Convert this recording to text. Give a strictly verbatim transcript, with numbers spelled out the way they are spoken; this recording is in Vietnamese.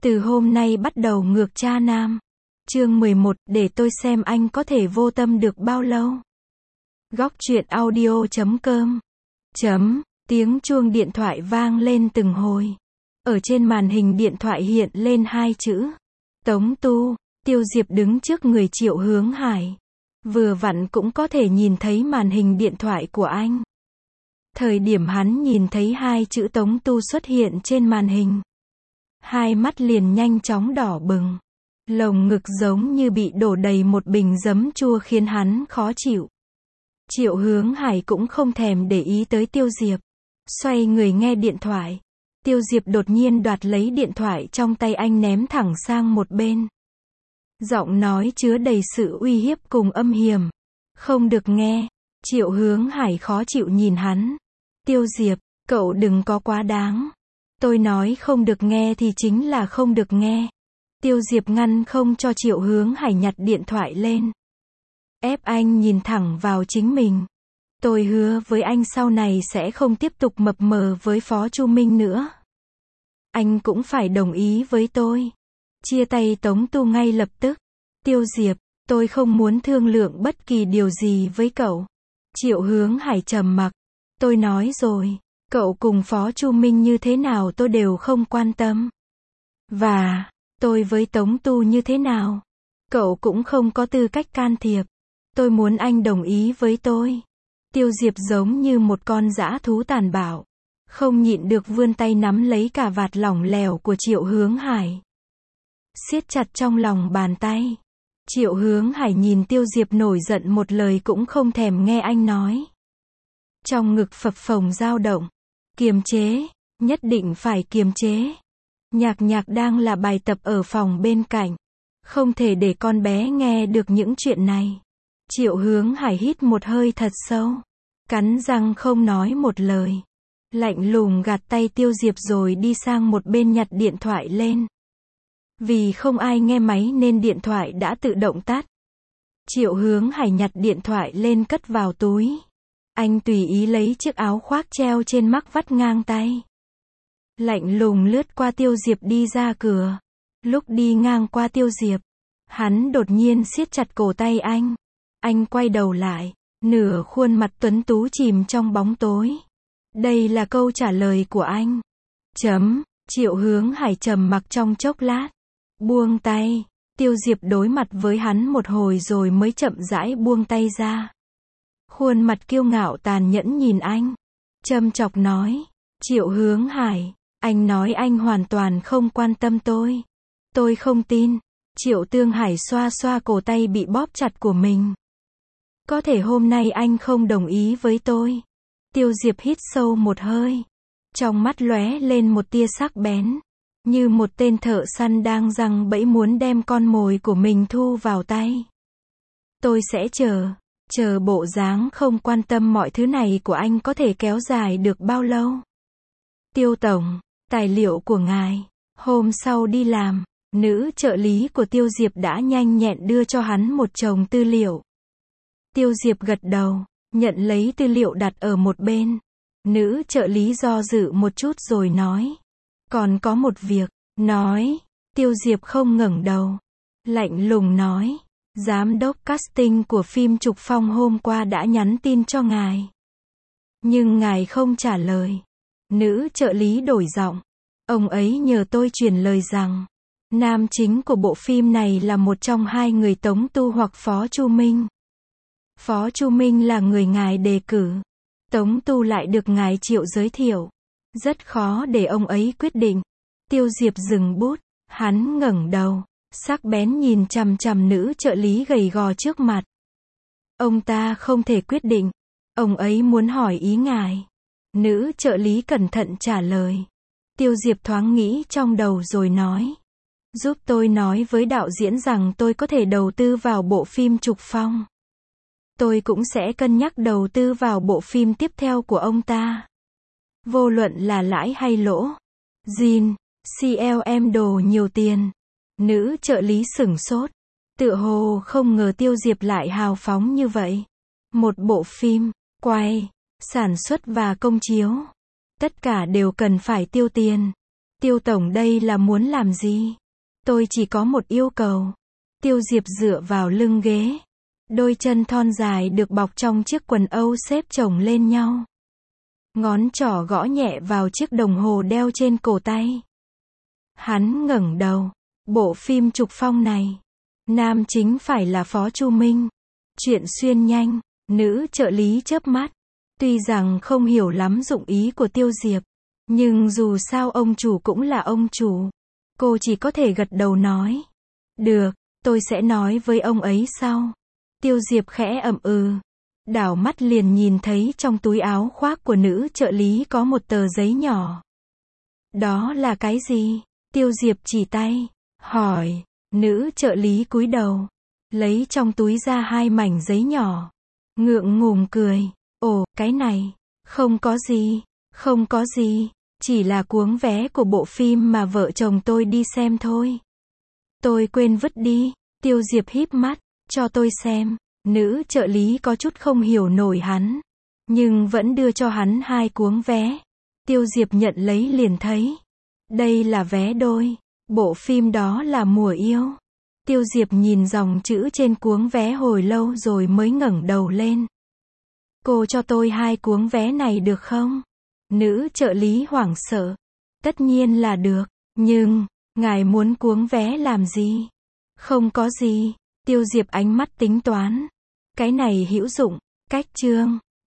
Từ hôm nay bắt đầu ngược cha nam. Chương mười một, để tôi xem anh có thể vô tâm được bao lâu. Góc truyện audio chấm com. Chấm, tiếng chuông điện thoại vang lên từng hồi. Ở trên màn hình điện thoại hiện lên hai chữ. Tống Tu. Tiêu Diệp đứng trước người Triệu Hướng Hải. Vừa vặn cũng có thể nhìn thấy màn hình điện thoại của anh. Thời điểm hắn nhìn thấy hai chữ Tống Tu xuất hiện trên màn hình, hai mắt liền nhanh chóng đỏ bừng. Lồng ngực giống như bị đổ đầy một bình giấm chua khiến hắn khó chịu. Triệu Hướng Hải cũng không thèm để ý tới Tiêu Diệp. Xoay người nghe điện thoại. Tiêu Diệp đột nhiên đoạt lấy điện thoại trong tay anh ném thẳng sang một bên. Giọng nói chứa đầy sự uy hiếp cùng âm hiểm. Không được nghe. Triệu Hướng Hải khó chịu nhìn hắn. Tiêu Diệp, cậu đừng có quá đáng. Tôi nói không được nghe thì chính là không được nghe. Tiêu Diệp ngăn không cho Triệu Hướng Hải nhặt điện thoại lên. Ép anh nhìn thẳng vào chính mình. Tôi hứa với anh sau này sẽ không tiếp tục mập mờ với Phó Chu Minh nữa. Anh cũng phải đồng ý với tôi. Chia tay Tống Tu ngay lập tức. Tiêu Diệp, tôi không muốn thương lượng bất kỳ điều gì với cậu. Triệu Hướng Hải trầm mặc. Tôi nói rồi, cậu cùng Phó Chu Minh như thế nào tôi đều không quan tâm. Và, tôi với Tống Tu như thế nào, cậu cũng không có tư cách can thiệp. Tôi muốn anh đồng ý với tôi. Tiêu Diệp giống như một con dã thú tàn bạo. Không nhịn được vươn tay nắm lấy cà vạt lỏng lẻo của Triệu Hướng Hải. Siết chặt trong lòng bàn tay. Triệu Hướng Hải nhìn Tiêu Diệp nổi giận một lời cũng không thèm nghe anh nói. Trong ngực phập phồng dao động. Kiềm chế, nhất định phải kiềm chế. Nhạc Nhạc đang là bài tập ở phòng bên cạnh. Không thể để con bé nghe được những chuyện này. Triệu Hướng Hải hít một hơi thật sâu. Cắn răng không nói một lời. Lạnh lùng gạt tay Tiêu Diệp rồi đi sang một bên nhặt điện thoại lên. Vì không ai nghe máy nên điện thoại đã tự động tắt. Triệu Hướng Hải nhặt điện thoại lên cất vào túi. Anh tùy ý lấy chiếc áo khoác treo trên mắc vắt ngang tay. Lạnh lùng lướt qua Tiêu Diệp đi ra cửa. Lúc đi ngang qua Tiêu Diệp, hắn đột nhiên siết chặt cổ tay anh. Anh quay đầu lại, nửa khuôn mặt tuấn tú chìm trong bóng tối. Đây là câu trả lời của anh. Chấm, Triệu Hướng Hải trầm mặc trong chốc lát. Buông tay, Tiêu Diệp đối mặt với hắn một hồi rồi mới chậm rãi buông tay ra. Khuôn mặt kiêu ngạo tàn nhẫn nhìn anh. Châm chọc nói. Triệu Hướng Hải, anh nói anh hoàn toàn không quan tâm tôi. Tôi không tin. Triệu Tương Hải xoa xoa cổ tay bị bóp chặt của mình. Có thể hôm nay anh không đồng ý với tôi. Tiêu Diệp hít sâu một hơi. Trong mắt lóe lên một tia sắc bén. Như một tên thợ săn đang giăng bẫy muốn đem con mồi của mình thu vào tay. Tôi sẽ chờ. Chờ bộ dáng không quan tâm mọi thứ này của anh có thể kéo dài được bao lâu. Tiêu Tổng, tài liệu của ngài. Hôm sau đi làm, nữ trợ lý của Tiêu Diệp đã nhanh nhẹn đưa cho hắn một chồng tư liệu. Tiêu Diệp gật đầu, nhận lấy tư liệu đặt ở một bên. Nữ trợ lý do dự một chút rồi nói. Còn có một việc, nói. Tiêu Diệp không ngẩng đầu. Lạnh lùng nói. Giám đốc casting của phim Trục Phong hôm qua đã nhắn tin cho ngài. Nhưng ngài không trả lời. Nữ trợ lý đổi giọng. Ông ấy nhờ tôi truyền lời rằng, nam chính của bộ phim này là một trong hai người Tống Tu hoặc Phó Chu Minh. Phó Chu Minh là người ngài đề cử. Tống Tu lại được ngài Triệu giới thiệu. Rất khó để ông ấy quyết định. Tiêu Diệp dừng bút. Hắn ngẩng đầu. Sắc bén nhìn chằm chằm nữ trợ lý gầy gò trước mặt. Ông ta không thể quyết định. Ông ấy muốn hỏi ý ngài. Nữ trợ lý cẩn thận trả lời. Tiêu Diệp thoáng nghĩ trong đầu rồi nói. Giúp tôi nói với đạo diễn rằng tôi có thể đầu tư vào bộ phim Trục Phong. Tôi cũng sẽ cân nhắc đầu tư vào bộ phim tiếp theo của ông ta. Vô luận là lãi hay lỗ. Jin, xê lờ em đồ nhiều tiền. Nữ trợ lý sửng sốt. Tựa hồ không ngờ Tiêu Diệp lại hào phóng như vậy. Một bộ phim, quay, sản xuất và công chiếu. Tất cả đều cần phải tiêu tiền. Tiêu tổng đây là muốn làm gì? Tôi chỉ có một yêu cầu. Tiêu Diệp dựa vào lưng ghế. Đôi chân thon dài được bọc trong chiếc quần âu xếp chồng lên nhau. Ngón trỏ gõ nhẹ vào chiếc đồng hồ đeo trên cổ tay. Hắn ngẩng đầu. Bộ phim Trục Phong này, nam chính phải là Phó Chu Minh. Chuyện xuyên nhanh, nữ trợ lý chớp mắt. Tuy rằng không hiểu lắm dụng ý của Tiêu Diệp, nhưng dù sao ông chủ cũng là ông chủ. Cô chỉ có thể gật đầu nói. Được, tôi sẽ nói với ông ấy sau. Tiêu Diệp khẽ ậm ừ. Đảo mắt liền nhìn thấy trong túi áo khoác của nữ trợ lý có một tờ giấy nhỏ. Đó là cái gì? Tiêu Diệp chỉ tay, hỏi. Nữ trợ lý cúi đầu, lấy trong túi ra hai mảnh giấy nhỏ. Ngượng ngùng cười. Ồ, cái này, không có gì, không có gì, chỉ là cuống vé của bộ phim mà vợ chồng tôi đi xem thôi. Tôi quên vứt đi. Tiêu Diệp híp mắt, cho tôi xem. Nữ trợ lý có chút không hiểu nổi hắn, nhưng vẫn đưa cho hắn hai cuống vé. Tiêu Diệp nhận lấy liền thấy. Đây là vé đôi. Bộ phim đó là Mùa Yêu. Tiêu Diệp nhìn dòng chữ trên cuống vé hồi lâu rồi mới ngẩng đầu lên. Cô cho tôi hai cuống vé này được không? Nữ trợ lý hoảng sợ. Tất nhiên là được, nhưng, ngài muốn cuống vé làm gì? Không có gì. Tiêu Diệp ánh mắt tính toán. Cái này hữu dụng, cách chương.